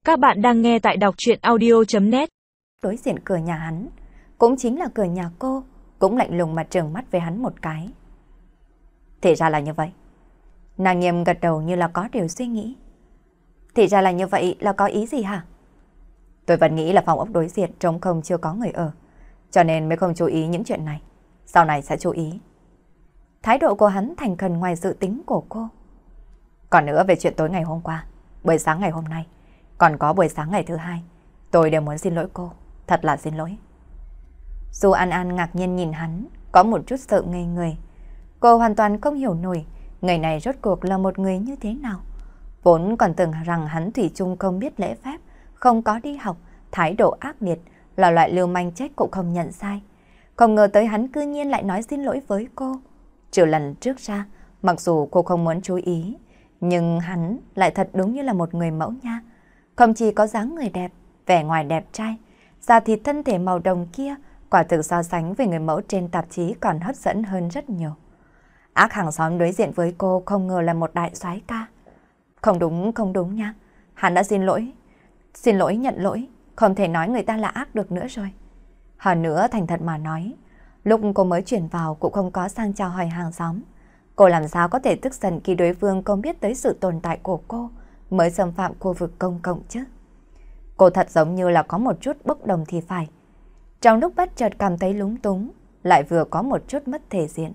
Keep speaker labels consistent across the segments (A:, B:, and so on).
A: Các bạn đang nghe tại đọc truyện audio.net.
B: Đối diện cửa nhà hắn, cũng chính là cửa nhà cô, cũng lạnh lùng mà trừng mắt với hắn một cái. Thì ra là như vậy. Nàng Nghiêm gật đầu như là có điều suy nghĩ. Thì ra là như vậy là có ý gì hả? Tôi vẫn nghĩ là phòng ốc đối diện trống không chưa có người ở, cho nên mới không chú ý những chuyện này. Sau này sẽ chú ý. Thái độ của hắn thành khẩn ngoài dự tính của cô. Còn nữa về chuyện tối ngày hôm qua, buổi sáng ngày hôm nay, còn có buổi sáng ngày thứ hai, tôi đều muốn xin lỗi cô. Thật là xin lỗi. Du An An ngạc nhiên nhìn hắn, có một chút sợ ngây người. Cô hoàn toàn không hiểu nổi người này rốt cuộc là một người như thế nào. Vốn còn tưởng rằng hắn thủy chung không biết lễ phép, không có đi học, thái độ ác liệt, là loại lưu manh chết cũng không nhận sai. Không ngờ tới hắn cư nhiên lại nói xin lỗi với cô. Trừ lần trước ra, mặc dù cô không muốn chú ý, nhưng hắn lại thật đúng như là một người mẫu nha. Không chỉ có dáng người đẹp, vẻ ngoài đẹp trai, da thịt thân thể màu đồng kia, quả thực so sánh với người mẫu trên tạp chí còn hấp dẫn hơn rất nhiều. Ác hàng xóm đối diện với cô không ngờ là một đại soái ca. Không đúng nha. Hắn đã xin lỗi. Xin lỗi, nhận lỗi. Không thể nói người ta là ác được nữa rồi. Hơn nữa thành thật mà nói, lúc cô mới chuyển vào cũng không có sang chào hỏi hàng xóm. Cô làm sao có thể tức giận khi đối phương không biết tới sự tồn tại của cô mới xâm phạm khu vực công cộng chứ? Cô thật giống như là có một chút bốc đồng thì phải. Trong lúc bất chợt cảm thấy lúng túng, lại vừa có một chút mất thể diện.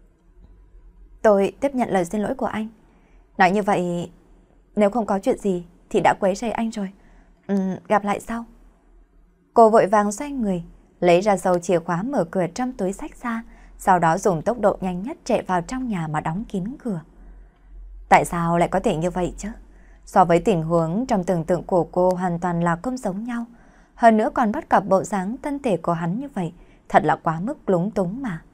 B: Tôi tiếp nhận lời xin lỗi của anh. Nói như vậy, nếu không có chuyện gì thì đã quấy rầy anh rồi. Gặp lại sau. Cô vội vàng xoay người, lấy ra dầu chìa khóa mở cửa trong túi xách ra, sau đó dùng tốc độ nhanh nhất chạy vào trong nhà mà đóng kín cửa. Tại sao lại có thể như vậy chứ? So với tình huống trong tưởng tượng của cô hoàn toàn là không giống nhau. Hơn nữa còn bắt gặp bộ dáng thân thể của hắn như vậy, thật là quá mức lúng túng mà.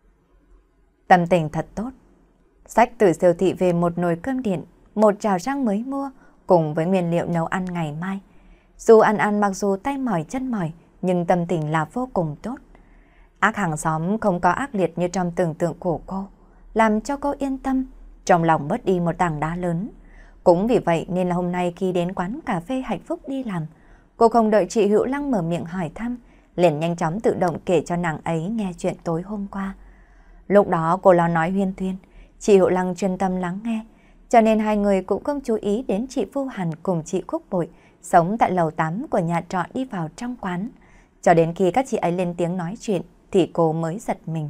B: Tâm tình thật tốt. Xách từ siêu thị về một nồi cơm điện, một chảo rang mới mua, cùng với nguyên liệu nấu ăn ngày mai. Dù ăn mặc dù tay mỏi chân mỏi, nhưng tâm tình là vô cùng tốt. Ác hàng xóm không có ác liệt như trong tưởng tượng của cô, làm cho cô yên tâm, trong lòng bớt đi một tảng đá lớn. Cũng vì vậy nên là hôm nay khi đến quán cà phê Hạnh Phúc đi làm, cô không đợi chị Hữu Lăng mở miệng hỏi thăm, liền nhanh chóng tự động kể cho nàng ấy nghe chuyện tối hôm qua. Lúc đó cô lo nói huyên thuyên, chị Hữu Lăng chuyên tâm lắng nghe, cho nên hai người cũng không chú ý đến chị Phu Hàn cùng chị Khúc Bội sống tại lầu 8 của nhà trọ đi vào trong quán. Cho đến khi các chị ấy lên tiếng nói chuyện thì cô mới giật mình.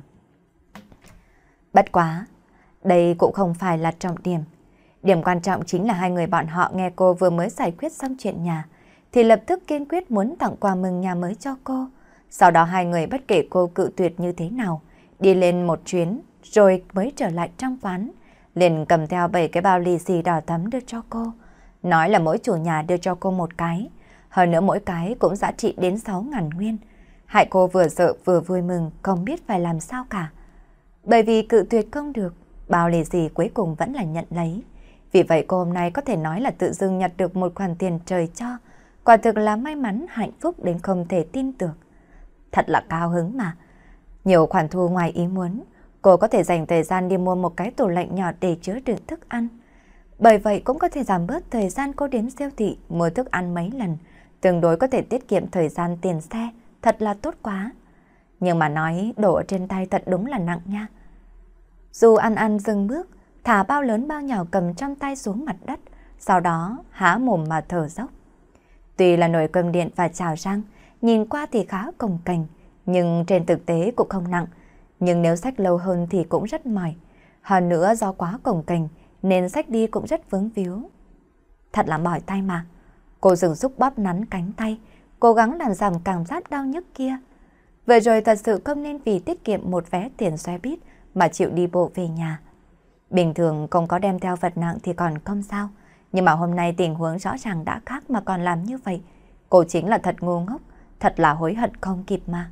B: Bất quá, đây cũng không phải là trọng điểm. Điểm quan trọng chính là hai người bọn họ nghe cô vừa mới giải quyết xong chuyện nhà thì lập tức kiên quyết muốn tặng quà mừng nhà mới cho cô. Sau đó hai người bất kể cô cự tuyệt như thế nào, đi lên một chuyến rồi mới trở lại trong quán, liền cầm theo 7 cái bao lì xì đỏ thắm đưa cho cô. Nói là mỗi chủ nhà đưa cho cô một cái, hơn nữa mỗi cái cũng giá trị đến 6.000 nguyên. Hại cô vừa sợ vừa vui mừng, không biết phải làm sao cả. Bởi vì cự tuyệt không được, bao lì xì cuối cùng vẫn là nhận lấy. Vì vậy cô hôm nay có thể nói là tự dưng nhặt được một khoản tiền trời cho. Quả thực là may mắn hạnh phúc đến không thể tin được. Thật là cao hứng mà. Nhiều khoản thu ngoài ý muốn, cô có thể dành thời gian đi mua một cái tủ lạnh nhỏ để chứa đựng thức ăn. Bởi vậy cũng có thể giảm bớt thời gian cô đến siêu thị mua thức ăn mấy lần, tương đối có thể tiết kiệm thời gian tiền xe, thật là tốt quá. Nhưng mà nói đổ ở trên tay thật đúng là nặng nha. Dù ăn dừng bước, thả bao lớn bao nhỏ cầm trong tay xuống mặt đất, sau đó há mồm mà thở dốc. Tuy là nồi cơm điện và chảo rang, nhìn qua thì khá cồng kềnh, nhưng trên thực tế cũng không nặng. Nhưng nếu xách lâu hơn thì cũng rất mỏi. Hơn nữa do quá cồng kềnh nên xách đi cũng rất vướng víu. Thật là mỏi tay mà. Cô dừng xúc bóp nắn cánh tay, cố gắng làm giảm cảm giác đau nhức kia. Vừa rồi thật sự không nên vì tiết kiệm một vé tiền xe buýt mà chịu đi bộ về nhà. Bình thường không có đem theo vật nặng thì còn không sao, nhưng mà hôm nay tình huống rõ ràng đã khác mà còn làm như vậy. Cô chính là thật ngu ngốc, thật là hối hận không kịp mà.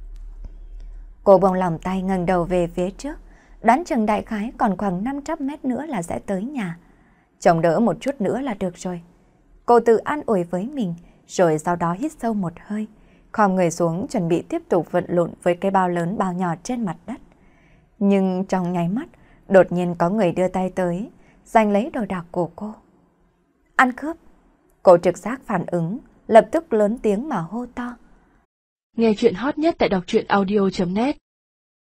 B: Cô buông lòng tay ngẩng đầu về phía trước, đoán chừng đại khái còn khoảng 500 mét nữa là sẽ tới nhà. Chống đỡ một chút nữa là được rồi. Cô tự an ủi với mình, rồi sau đó hít sâu một hơi, khom người xuống chuẩn bị tiếp tục vật lộn với cái bao lớn bao nhỏ trên mặt đất. Nhưng trong nháy mắt, đột nhiên có người đưa tay tới, giành lấy đồ đạc của cô. Ăn cướp! Cô trực giác phản ứng, lập tức lớn tiếng mà hô to.
A: Nghe chuyện hot nhất tại đọc truyện audio.net